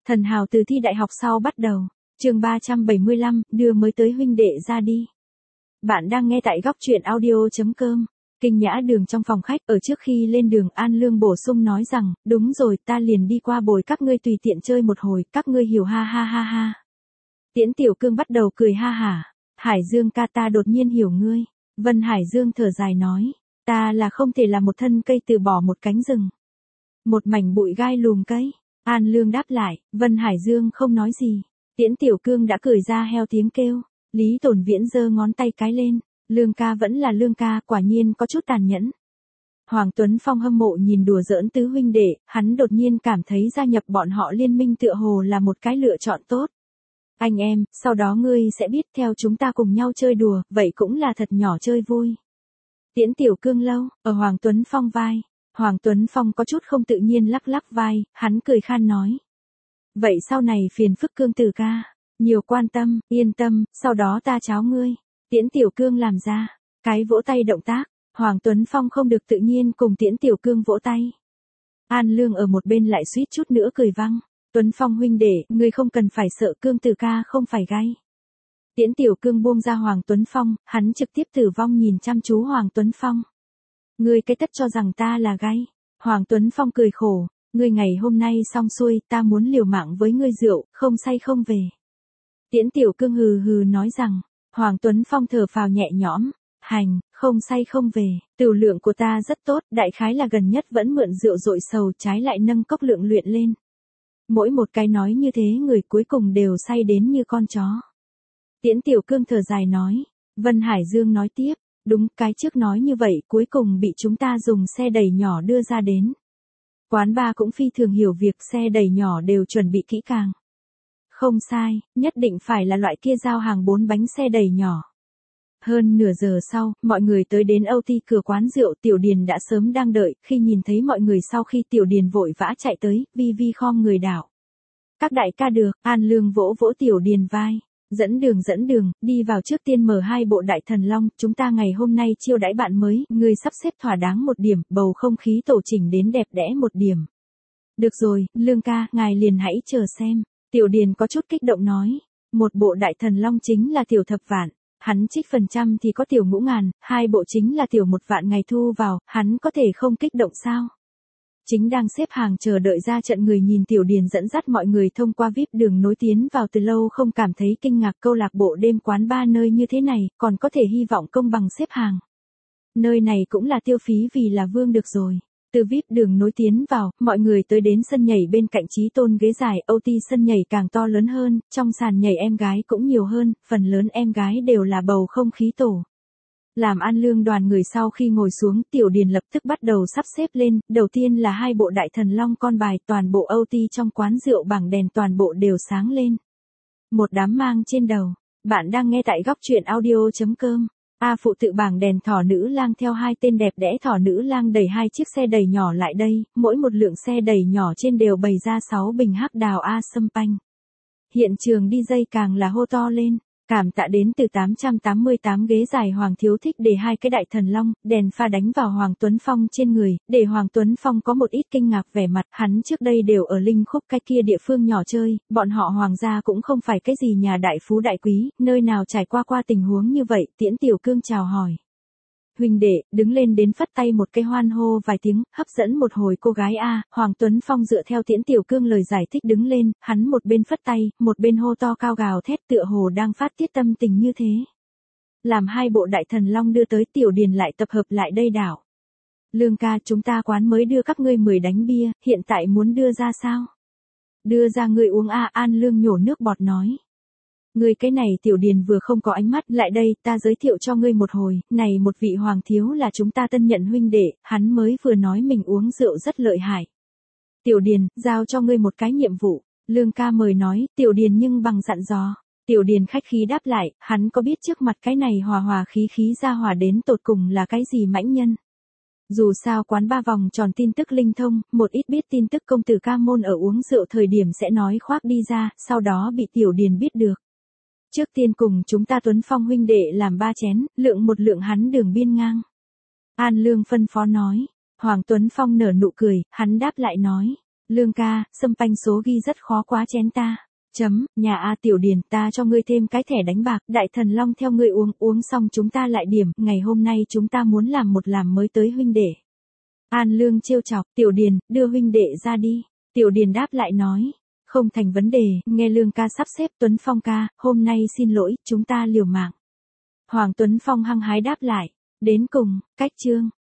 Thần hào từ thi đại học sau bắt đầu. Chương 375, đưa mới tới huynh đệ ra đi. Bạn đang nghe tại góc truyện audio.com. Kinh Nhã Đường trong phòng khách, ở trước khi lên đường An Lương bổ sung nói rằng, đúng rồi, ta liền đi qua bồi các ngươi tùy tiện chơi một hồi, các ngươi hiểu ha ha ha ha. Tiễn Tiểu Cương bắt đầu cười ha hả. Hải Dương ca, ta đột nhiên hiểu ngươi. Vân Hải Dương thở dài nói, ta là không thể là một thân cây từ bỏ một cánh rừng. Một mảnh bụi gai lùm cây. An Lương đáp lại, Vân Hải Dương không nói gì. Tiễn Tiểu Cương đã cười ra heo tiếng kêu. Lý Tổn Viễn giơ ngón tay cái lên. Lương ca vẫn là Lương ca, quả nhiên có chút tàn nhẫn. Hoàng Tuấn Phong hâm mộ nhìn đùa giỡn tứ huynh đệ, hắn đột nhiên cảm thấy gia nhập bọn họ liên minh tựa hồ là một cái lựa chọn tốt. Anh em, sau đó ngươi sẽ biết theo chúng ta cùng nhau chơi đùa, vậy cũng là thật nhỏ chơi vui. Tiễn Tiểu Cương lâu, ở Hoàng Tuấn Phong vai. Hoàng Tuấn Phong có chút không tự nhiên lắc lắc vai, hắn cười khan nói. Vậy sau này phiền phức Cương tử ca, nhiều quan tâm, yên tâm, sau đó ta cháo ngươi. Tiễn Tiểu Cương làm ra cái vỗ tay động tác, Hoàng Tuấn Phong không được tự nhiên cùng Tiễn Tiểu Cương vỗ tay. An Lương ở một bên lại suýt chút nữa cười văng. Tuấn Phong huynh đệ, ngươi không cần phải sợ, Cương tử ca không phải gay. Tiễn Tiểu Cương buông ra Hoàng Tuấn Phong, hắn trực tiếp tử vong nhìn chăm chú Hoàng Tuấn Phong. Ngươi cái tất cho rằng ta là gay. Hoàng Tuấn Phong cười khổ, ngươi ngày hôm nay xong xuôi, ta muốn liều mạng với ngươi rượu, không say không về. Tiễn Tiểu Cương hừ hừ nói rằng, Hoàng Tuấn Phong thở phào nhẹ nhõm, hành, không say không về, tửu lượng của ta rất tốt, đại khái là gần nhất vẫn mượn rượu dội sầu, trái lại nâng cốc lượng luyện lên. Mỗi một cái nói như thế người cuối cùng đều say đến như con chó. Tiễn Tiểu Cương thở dài nói, Vân Hải Dương nói tiếp, đúng, cái trước nói như vậy cuối cùng bị chúng ta dùng xe đẩy nhỏ đưa ra đến. Quán bar cũng phi thường hiểu việc, xe đẩy nhỏ đều chuẩn bị kỹ càng. Không sai, nhất định phải là loại kia giao hàng 4 bánh xe đẩy nhỏ. Hơn nửa giờ sau, mọi người tới đến Âu Ti cửa quán rượu, Tiểu Điền đã sớm đang đợi, khi nhìn thấy mọi người sau khi Tiểu Điền vội vã chạy tới, vi vi khom người đảo. Các đại ca được, An Lương vỗ vỗ Tiểu Điền vai. Dẫn đường, đi vào trước tiên mở 2 bộ đại thần long, chúng ta ngày hôm nay chiêu đãi bạn mới, người sắp xếp thỏa đáng một điểm, bầu không khí tổ chỉnh đến đẹp đẽ một điểm. Được rồi, Lương ca, ngài liền hãy chờ xem. Tiểu Điền có chút kích động nói, một bộ đại thần long chính là tiểu thập vạn, hắn trích phần trăm thì có tiểu ngũ ngàn, 2 bộ chính là tiểu 1 vạn ngày thu vào, hắn có thể không kích động sao? Chính đang xếp hàng chờ đợi ra trận người nhìn Tiểu Điền dẫn dắt mọi người thông qua VIP đường nối tiến vào từ lâu không cảm thấy kinh ngạc, câu lạc bộ đêm quán bar nơi như thế này, còn có thể hy vọng công bằng xếp hàng. Nơi này cũng là tiêu phí vì là vương được rồi. Từ VIP đường nối tiến vào, mọi người tới đến sân nhảy bên cạnh Chí Tôn ghế dài, OT sân nhảy càng to lớn hơn, trong sàn nhảy em gái cũng nhiều hơn, phần lớn em gái đều là bầu không khí tổ. Làm An Lương đoàn người sau khi ngồi xuống, Tiểu Điền lập tức bắt đầu sắp xếp lên, đầu tiên là 2 bộ đại thần long con bài, toàn bộ OT trong quán rượu bảng đèn toàn bộ đều sáng lên. Một đám mang trên đầu. Bạn đang nghe tại góc truyện audio.com. Phụ tự bảng đèn thỏ nữ lang theo 2 tên đẹp đẽ thỏ nữ lang đẩy 2 chiếc xe đẩy nhỏ lại đây, mỗi một lượng xe đẩy nhỏ trên đều bày ra 6 bình hắc đào sâm panh. Hiện trường DJ càng là hô to lên, cảm tạ đến từ 888 ghế dài Hoàng Thiếu thích để 2 cái đại thần long, đèn pha đánh vào Hoàng Tuấn Phong trên người, để Hoàng Tuấn Phong có một ít kinh ngạc vẻ mặt, hắn trước đây đều ở Linh Khúc cái kia địa phương nhỏ chơi, bọn họ Hoàng gia cũng không phải cái gì nhà đại phú đại quý, nơi nào trải qua tình huống như vậy, Tiễn Tiểu Cương chào hỏi. Huynh đệ, đứng lên đến phất tay một cái hoan hô vài tiếng, hấp dẫn một hồi cô gái Hoàng Tuấn Phong dựa theo Tiễn Tiểu Cương lời giải thích đứng lên, hắn một bên phất tay, một bên hô to cao gào thét tựa hồ đang phát tiết tâm tình như thế. Làm 2 bộ đại thần long đưa tới, Tiểu Điền lại tập hợp lại đây đảo. Lương ca, chúng ta quán mới đưa các ngươi 10 đánh bia, hiện tại muốn đưa ra sao? Đưa ra ngươi uống An Lương nhổ nước bọt nói. Ngươi cái này Tiểu Điền vừa không có ánh mắt, lại đây, ta giới thiệu cho ngươi một hồi, này một vị Hoàng Thiếu là chúng ta tân nhận huynh đệ, hắn mới vừa nói mình uống rượu rất lợi hại. Tiểu Điền, giao cho ngươi một cái nhiệm vụ. Lương ca mời nói, Tiểu Điền nhưng bằng dặn dò. Tiểu Điền khách khí đáp lại, hắn có biết trước mặt cái này hòa khí ra hòa đến tột cùng là cái gì mãnh nhân. Dù sao quán ba vòng tròn tin tức linh thông, một ít biết tin tức công tử ca môn ở uống rượu thời điểm sẽ nói khoác đi ra, sau đó bị Tiểu Điền biết được. Trước tiên cùng chúng ta Tuấn Phong huynh đệ làm 3 chén, lượng một lượng hắn đường biên ngang. An Lương phân phó nói. Hoàng Tuấn Phong nở nụ cười, hắn đáp lại nói. Lương ca, sâm panh số ghi rất khó quá chén ta. Nhà A Tiểu Điền, ta cho ngươi thêm cái thẻ đánh bạc, Đại Thần Long theo ngươi uống xong chúng ta lại điểm, ngày hôm nay chúng ta muốn làm một làm mới tới huynh đệ. An Lương trêu chọc, Tiểu Điền, đưa huynh đệ ra đi. Tiểu Điền đáp lại nói, không thành vấn đề, nghe Lương ca sắp xếp. Tuấn Phong ca, hôm nay xin lỗi, chúng ta liều mạng. Hoàng Tuấn Phong hăng hái đáp lại, đến cùng, cách chương.